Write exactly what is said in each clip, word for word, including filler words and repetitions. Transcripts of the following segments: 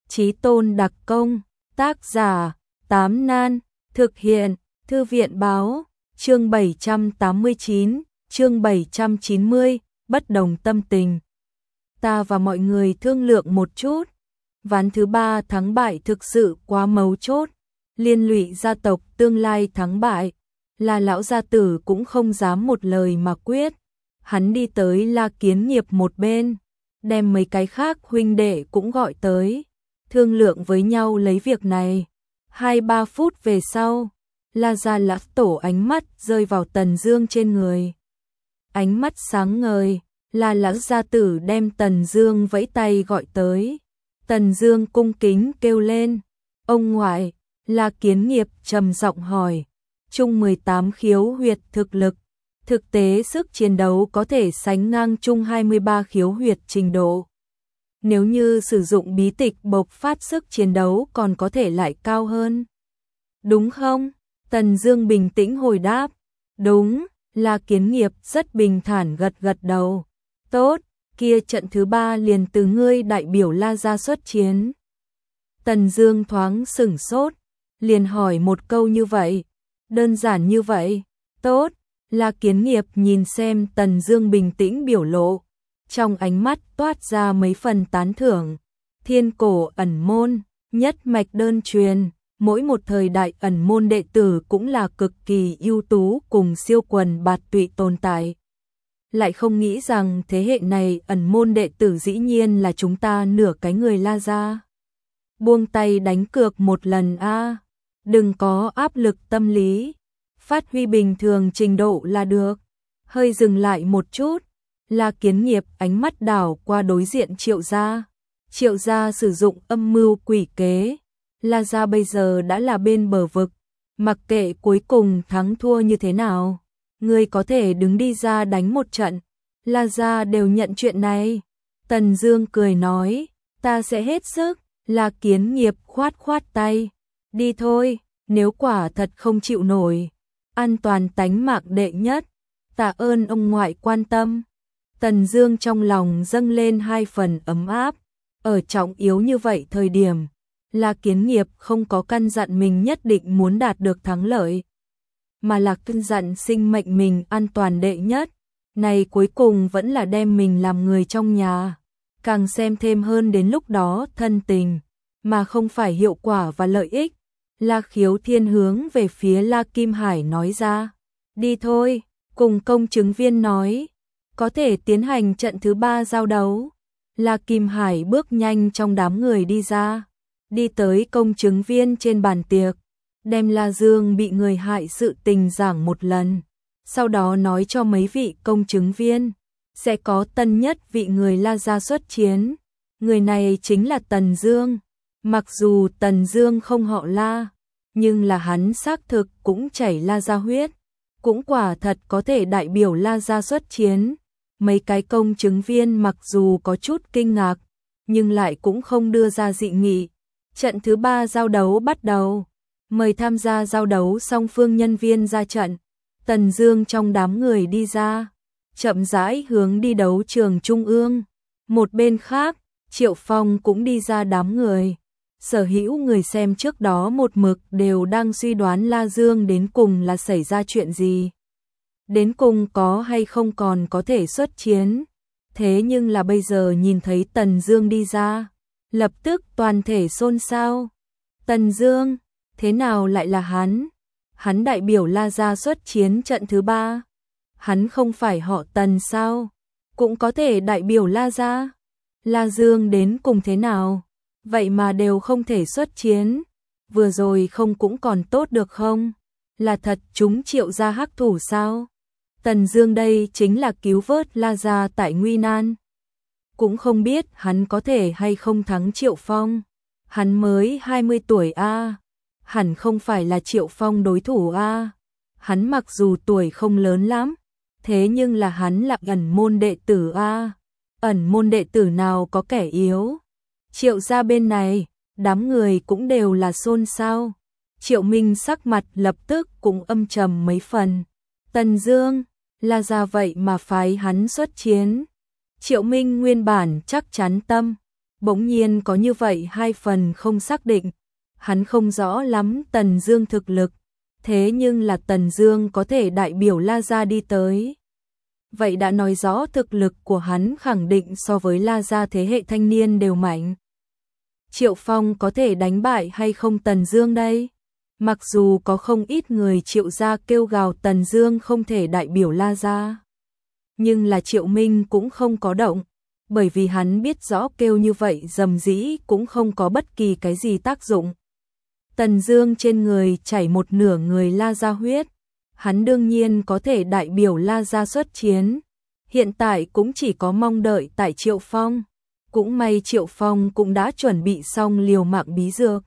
Chí tôn đặc công, tác giả, Tám Nan, thực hiện, Thư viện báo, chương bảy trăm tám mươi chín, chương bảy trăm chín mươi, bất đồng tâm tình. Ta và mọi người thương lượng một chút, ván thứ ba thắng bại thực sự quá mấu chốt, liên lụy gia tộc tương lai thắng bại, là lão gia tử cũng không dám một lời mà quyết. Hắn đi tới La Kiến Nghiệp một bên, đem mấy cái khác huynh đệ cũng gọi tới, thương lượng với nhau lấy việc này. Hai ba phút về sau, La gia lão tổ ánh mắt rơi vào Tần Dương trên người. Ánh mắt sáng ngời, là lão gia tử đem Tần Dương vẫy tay gọi tới. Tần Dương cung kính kêu lên, ông ngoại. La Kiến Nghiệp trầm giọng hỏi, chung mười tám khiếu huyệt thực lực, thực tế sức chiến đấu có thể sánh ngang chung hai mươi ba khiếu huyệt trình độ. Nếu như sử dụng bí tịch bộc phát sức chiến đấu còn có thể lại cao hơn. Đúng không? Tần Dương bình tĩnh hồi đáp. Đúng, La Kiến Nghiệp rất bình thản gật gật đầu. Tốt, kia trận thứ ba liền từ ngươi đại biểu La gia xuất chiến. Tần Dương thoáng sửng sốt, liền hỏi một câu như vậy. Đơn giản như vậy. Tốt, La Kiến Nghiệp nhìn xem Tần Dương bình tĩnh biểu lộ, trong ánh mắt toát ra mấy phần tán thưởng. Thiên cổ ẩn môn, nhất mạch đơn truyền, mỗi một thời đại ẩn môn đệ tử cũng là cực kỳ ưu tú cùng siêu quần bạt tụy tồn tại. Lại không nghĩ rằng thế hệ này ẩn môn đệ tử dĩ nhiên là chúng ta nửa cái người La gia. Buông tay đánh cược một lần a, đừng có áp lực tâm lý, phát huy bình thường trình độ là được. Hơi dừng lại một chút, La Kiến Nghiệp ánh mắt đảo qua đối diện Triệu gia. Triệu gia sử dụng âm mưu quỷ kế, La gia bây giờ đã là bên bờ vực, mặc kệ cuối cùng thắng thua như thế nào, ngươi có thể đứng đi ra đánh một trận, La gia đều nhận chuyện này. Tần Dương cười nói, ta sẽ hết sức. La Kiến Nghiệp khoát khoát tay, đi thôi, nếu quả thật không chịu nổi, an toàn tánh mạng đệ nhất, tạ ơn ông ngoại quan tâm. Tần Dương trong lòng dâng lên hai phần ấm áp, ở trọng yếu như vậy thời điểm, La Kiến Nghiệp không có căn dặn mình nhất định muốn đạt được thắng lợi, mà là căn dặn sinh mệnh mình an toàn đệ nhất, này cuối cùng vẫn là đem mình làm người trong nhà, càng xem thêm hơn đến lúc đó thân tình, mà không phải hiệu quả và lợi ích. La Khiếu Thiên hướng về phía La Kim Hải nói ra, đi thôi, cùng công chứng viên nói, có thể tiến hành trận thứ ba giao đấu. La Kim Hải bước nhanh trong đám người đi ra, đi tới công chứng viên trên bàn tiệc, đem La Dương bị người hại sự tình giảng một lần, sau đó nói cho mấy vị công chứng viên, sẽ có tân nhất vị người La gia xuất chiến, người này chính là Tần Dương. Mặc dù Tần Dương không họ La, nhưng là hắn xác thực cũng chảy La gia huyết, cũng quả thật có thể đại biểu La gia xuất chiến. Mấy cái công chứng viên mặc dù có chút kinh ngạc, nhưng lại cũng không đưa ra dị nghị. Trận thứ ba giao đấu bắt đầu, mời tham gia giao đấu song phương nhân viên ra trận. Tần Dương trong đám người đi ra, chậm rãi hướng đi đấu trường trung ương. Một bên khác, Triệu Phong cũng đi ra đám người. Sở hữu người xem trước đó một mực đều đang suy đoán La Dương đến cùng là xảy ra chuyện gì, đến cùng có hay không còn có thể xuất chiến. Thế nhưng là bây giờ nhìn thấy Tần Dương đi ra, lập tức toàn thể xôn xao. Tần Dương, thế nào lại là hắn? Hắn đại biểu La gia xuất chiến trận thứ ba. Hắn không phải họ Tần sao? Cũng có thể đại biểu La gia. La Dương đến cùng thế nào? Vậy mà đều không thể xuất chiến. Vừa rồi không cũng còn tốt được không? Là thật chúng Triệu gia hắc thủ sao? Tần Dương đây chính là cứu vớt La gia tại nguy nan. Cũng không biết hắn có thể hay không thắng Triệu Phong. Hắn mới hai mươi tuổi a, à. Hẳn không phải là Triệu Phong đối thủ a. À. Hắn mặc dù tuổi không lớn lắm, thế nhưng là hắn là ẩn môn đệ tử a. À. Ẩn môn đệ tử nào có kẻ yếu? Triệu gia bên này, đám người cũng đều là xôn xao. Triệu Minh sắc mặt lập tức cũng âm trầm mấy phần. Tần Dương, La gia vậy mà phái hắn xuất chiến. Triệu Minh nguyên bản chắc chắn tâm bỗng nhiên có như vậy hai phần không xác định. Hắn không rõ lắm Tần Dương thực lực, thế nhưng là Tần Dương có thể đại biểu La Gia đi tới. Vậy đã nói rõ thực lực của hắn khẳng định so với La Gia thế hệ thanh niên đều mạnh. Triệu Phong có thể đánh bại hay không Tần Dương đây? Mặc dù có không ít người Triệu gia kêu gào Tần Dương không thể đại biểu La Gia, nhưng là Triệu Minh cũng không có động, bởi vì hắn biết rõ kêu như vậy dầm dĩ cũng không có bất kỳ cái gì tác dụng. Tần Dương trên người chảy một nửa người La Gia huyết, hắn đương nhiên có thể đại biểu La Gia xuất chiến, hiện tại cũng chỉ có mong đợi tại Triệu Phong. Cũng may Triệu Phong cũng đã chuẩn bị xong liều mạng bí dược.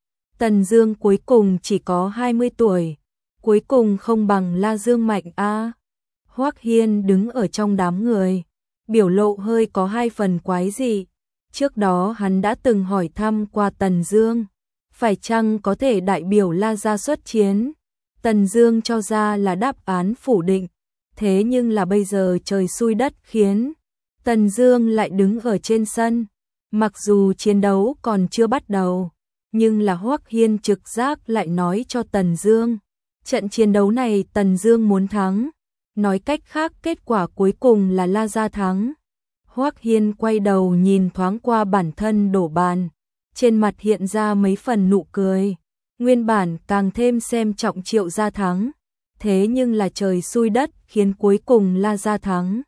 Tần Dương cuối cùng chỉ có hai mươi tuổi, cuối cùng không bằng La Dương mạnh a. À. Hoắc Hiên đứng ở trong đám người, biểu lộ hơi có hai phần quái dị. Trước đó hắn đã từng hỏi thăm qua Tần Dương, phải chăng có thể đại biểu La Gia xuất chiến. Tần Dương cho ra là đáp án phủ định, thế nhưng là bây giờ trời xui đất khiến, Tần Dương lại đứng ở trên sân, mặc dù chiến đấu còn chưa bắt đầu, nhưng là Hoắc Hiên trực giác lại nói cho Tần Dương, trận chiến đấu này Tần Dương muốn thắng, nói cách khác kết quả cuối cùng là La Gia thắng. Hoắc Hiên quay đầu nhìn thoáng qua bản thân đổ bàn, trên mặt hiện ra mấy phần nụ cười, nguyên bản càng thêm xem trọng Triệu gia thắng, thế nhưng là trời xui đất khiến cuối cùng La Gia thắng.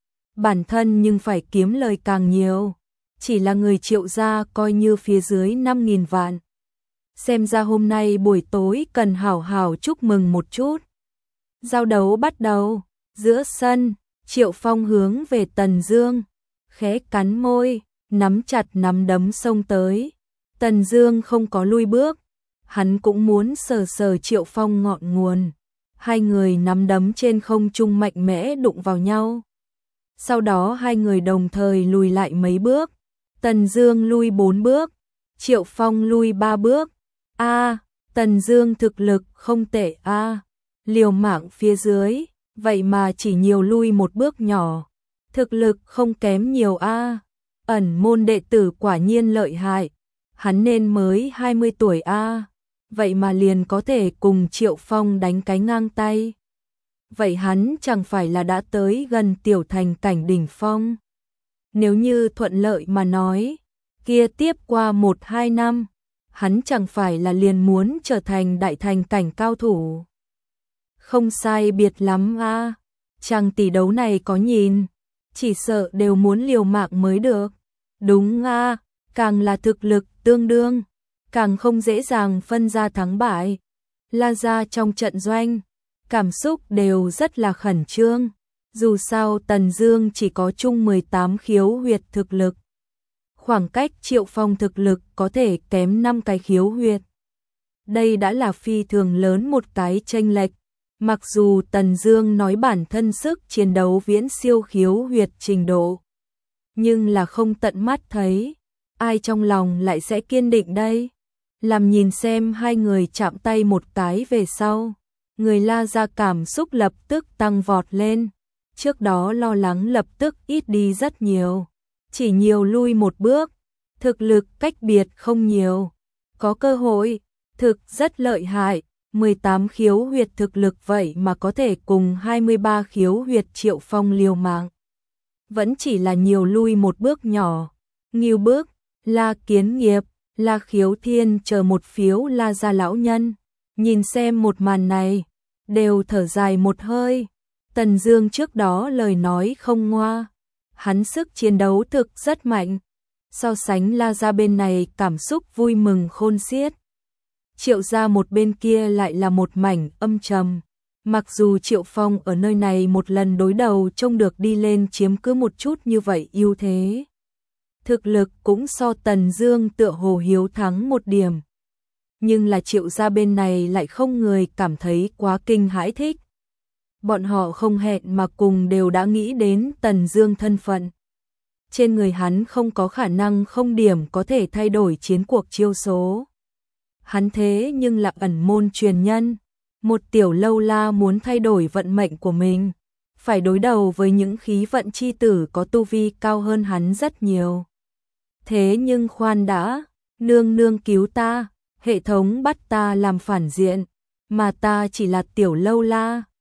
Bản thân nhưng phải kiếm lời càng nhiều, chỉ là người Triệu gia coi như phía dưới năm nghìn vạn. Xem ra hôm nay buổi tối cần hảo hảo chúc mừng một chút. Giao đấu bắt đầu, giữa sân, Triệu Phong hướng về Tần Dương, khẽ cắn môi, nắm chặt nắm đấm xông tới. Tần Dương không có lui bước, hắn cũng muốn sờ sờ Triệu Phong ngọn nguồn. Hai người nắm đấm trên không trung mạnh mẽ đụng vào nhau. Sau đó hai người đồng thời lùi lại mấy bước. Tần Dương lui bốn bước, Triệu Phong lui ba bước. A, à, Tần Dương thực lực không tệ a. À. Liều mạng phía dưới, vậy mà chỉ nhiều lui một bước nhỏ. Thực lực không kém nhiều a. À. Ẩn môn đệ tử quả nhiên lợi hại. Hắn nên mới hai mươi tuổi a. À. Vậy mà liền có thể cùng Triệu Phong đánh cái ngang tay. Vậy hắn chẳng phải là đã tới gần tiểu thành cảnh đỉnh phong. Nếu như thuận lợi mà nói, kia tiếp qua một hai năm, hắn chẳng phải là liền muốn trở thành đại thành cảnh cao thủ. Không sai biệt lắm a, à. Chàng tỷ đấu này có nhìn, chỉ sợ đều muốn liều mạng mới được. Đúng a, à, càng là thực lực tương đương, càng không dễ dàng phân ra thắng bại. La Gia trong trận doanh, cảm xúc đều rất là khẩn trương. Dù sao Tần Dương chỉ có chung mười tám khiếu huyệt thực lực. Khoảng cách Triệu Phong thực lực có thể kém năm cái khiếu huyệt. Đây đã là phi thường lớn một cái chênh lệch. Mặc dù Tần Dương nói bản thân sức chiến đấu viễn siêu khiếu huyệt trình độ, nhưng là không tận mắt thấy, ai trong lòng lại sẽ kiên định đây. Làm nhìn xem hai người chạm tay một cái về sau, người La Gia cảm xúc lập tức tăng vọt lên. Trước đó lo lắng lập tức ít đi rất nhiều, chỉ nhiều lui một bước, thực lực cách biệt không nhiều, có cơ hội, thực rất lợi hại. mười tám khiếu huyệt thực lực vậy mà có thể cùng hai mươi ba khiếu huyệt Triệu Phong liều mạng. Vẫn chỉ là nhiều lui một bước nhỏ. Ngưu Bước, La Kiến Nghiệp, La Khiếu Thiên chờ một phiếu La Gia lão nhân. Nhìn xem một màn này, đều thở dài một hơi. Tần Dương trước đó lời nói không ngoa. Hắn sức chiến đấu thực rất mạnh. So sánh La Gia bên này cảm xúc vui mừng khôn xiết. Triệu gia một bên kia lại là một mảnh âm trầm. Mặc dù Triệu Phong ở nơi này một lần đối đầu trông được đi lên chiếm cứ một chút như vậy ưu thế. Thực lực cũng so Tần Dương tựa hồ hiếu thắng một điểm. Nhưng là Triệu gia bên này lại không người cảm thấy quá kinh hãi thích. Bọn họ không hẹn mà cùng đều đã nghĩ đến Tần Dương thân phận. Trên người hắn không có khả năng không điểm có thể thay đổi chiến cuộc chiêu số. Hắn thế nhưng là ẩn môn truyền nhân, một tiểu lâu la muốn thay đổi vận mệnh của mình, phải đối đầu với những khí vận chi tử có tu vi cao hơn hắn rất nhiều. Thế nhưng khoan đã, nương nương cứu ta, hệ thống bắt ta làm phản diện, mà ta chỉ là tiểu lâu la,